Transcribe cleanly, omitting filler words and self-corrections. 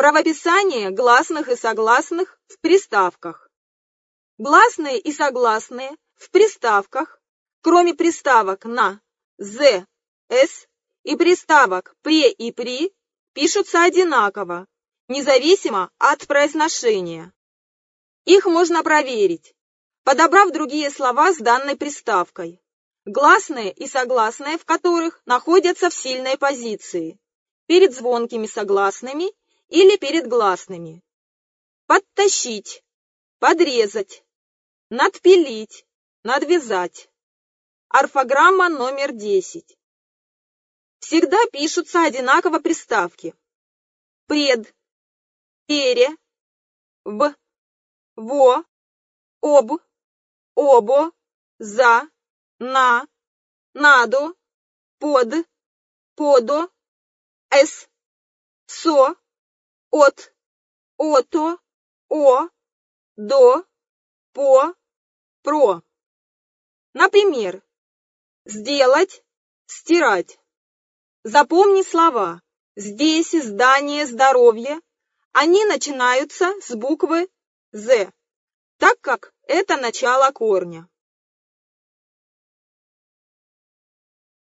Правописание гласных и согласных в приставках. Гласные и согласные в приставках, кроме приставок на, з, с и приставок пре и при, пишутся одинаково, независимо от произношения. Их можно проверить, подобрав другие слова с данной приставкой, гласные и согласные в которых находятся в сильной позиции, перед звонкими согласными или перед гласными. Подтащить, подрезать, надпилить, надвязать. Орфограмма номер 10. Всегда пишутся одинаково приставки: пред, пере, в, во, об, обо, за, на, надо, под, подо, с, со, от, ото, о, до, по, про. Например, сделать, стирать. Запомни слова «здесь», «здание», «здоровье». Они начинаются с буквы «з», так как это начало корня.